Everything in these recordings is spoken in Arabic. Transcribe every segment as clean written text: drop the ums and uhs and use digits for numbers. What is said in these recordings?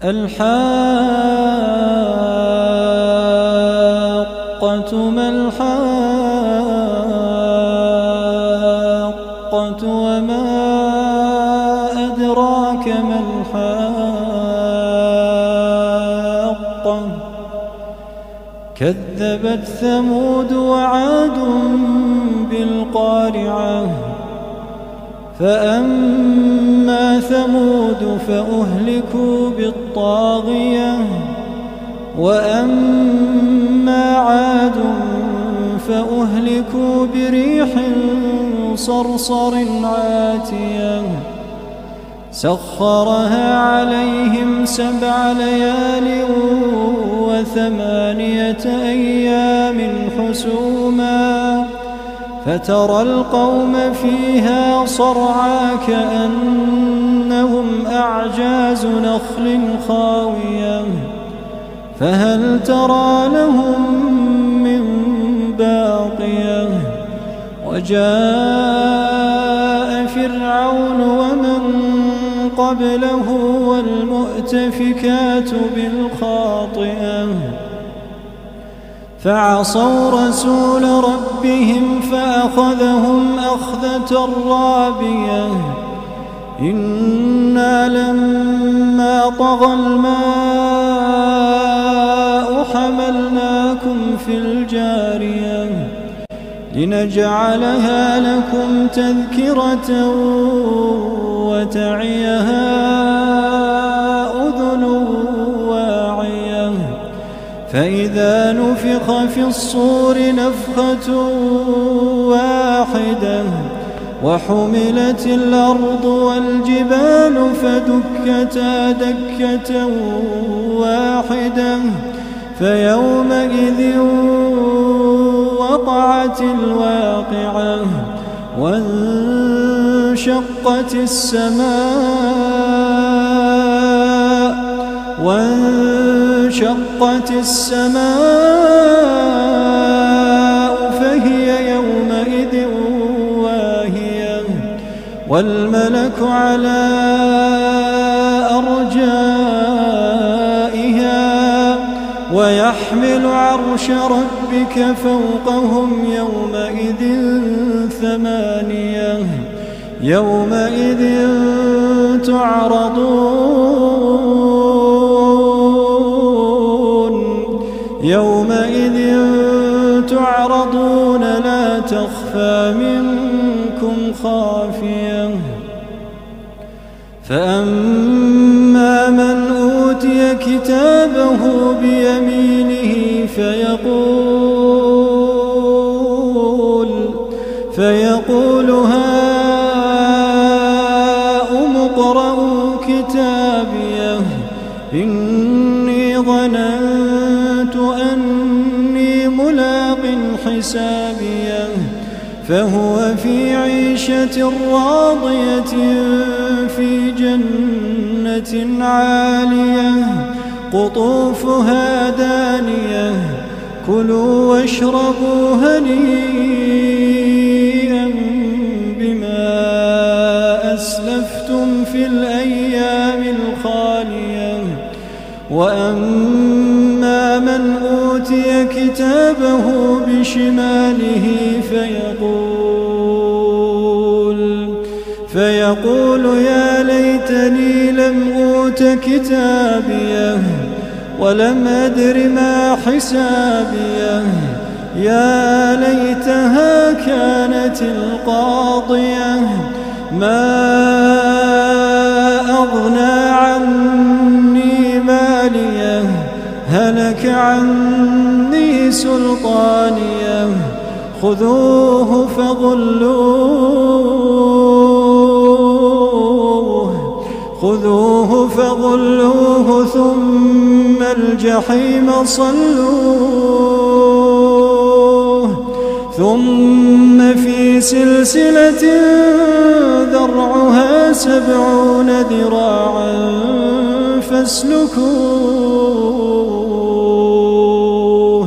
الحاقة ما الحاقة وما أدراك ما الحاقة كذبت ثمود وعاد بالقارعة فأما ثمود فأهلكوا بالطاغية وأما عاد فأهلكوا بريح صرصر عاتية سخرها عليهم 7 ليال و8 أيام حسوما فترى القوم فيها صرعى كأنهم أعجاز نخل خاوية فهل ترى لهم من باقية وجاء فرعون ومن قبله والمؤتفكات بالخاطئة فعصوا رسول ربهم فأخذهم أخذة رابية إنا لما طغى الماء حملناكم في الجارية لنجعلها لكم تذكرة وتعيها أذن واعية فإذا نفخ في الصور نفخة واحدة وحملت الأرض والجبال فدكتا دكة واحدة فيومئذ وقعت الواقعة وانشقت السماء فهي يومئذ واهية والملك على أرجائها ويحمل عرش ربك فوقهم يومئذ 8 يومئذ تعرضون لا تخفى منكم خافية فأما من أوتي كتابه بيمينه فيقول هاؤم اقرءوا كتابيه إني ظننت أني ملاق حسابيه فهو في عيشة راضية في جنة عالية قطوفها دانية كلوا واشربوا هنيئا بما أسلفتم في الأيام الخالية وأما من أوتي كتابه بشماله فيقول يا ليتني لم أوت كتابيه ولم أدر ما حسابيه يا ليتها كانت القاضية ما أغنى عني ماليه هلك عني سلطانيه خذوه فغلوه ثم الجحيم صلوه ثم في سلسلة ذرعها 70 ذراعا فاسلكوه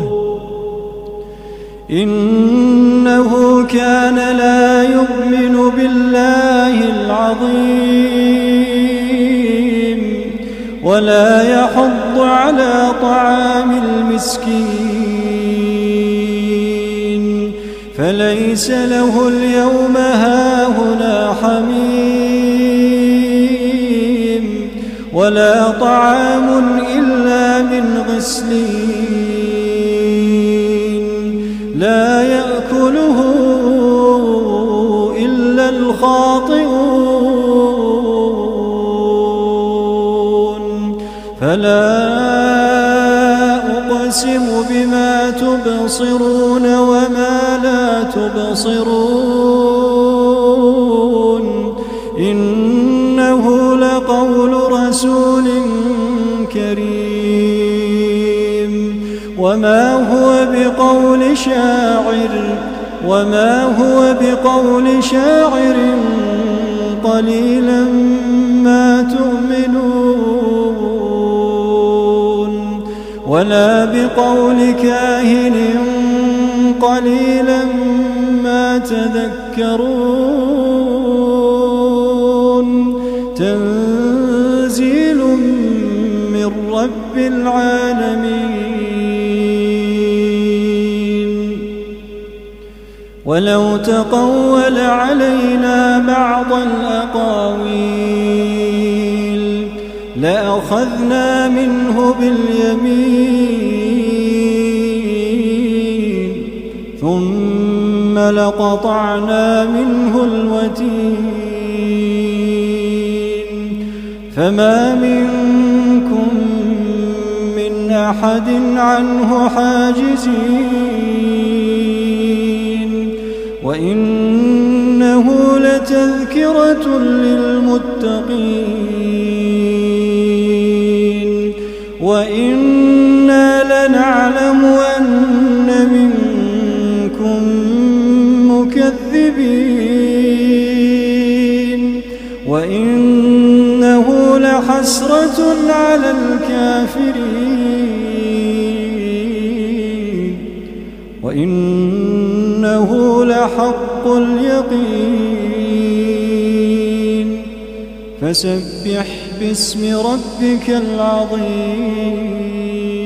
إنه كان لا يؤمن بالله العظيم ولا يحض على طعام المسكين فليس له اليوم هاهنا حميم ولا طعام إلا من غسلين لا يأكله إلا الخاطئون فلا أقسم بما تبصرون وما لا تبصرون إنه لقول رسول كريم وما هو بقول شاعر قليلا ما تؤمنون ولا بقول كاهن قليلا ما تذكرون تنزيل من رب العالمين ولو تقول علينا بعض الأقاويل لأخذنا منه باليمين ثم لقطعنا منه الوتين فما منكم من أحد عنه حاجزين وإنه لتذكرة للمتقين وإنا لنعلم أن منكم مكذبين وإنه لحسرة على الكافرين وإنه لحق اليقين فسبح باسم ربك العظيم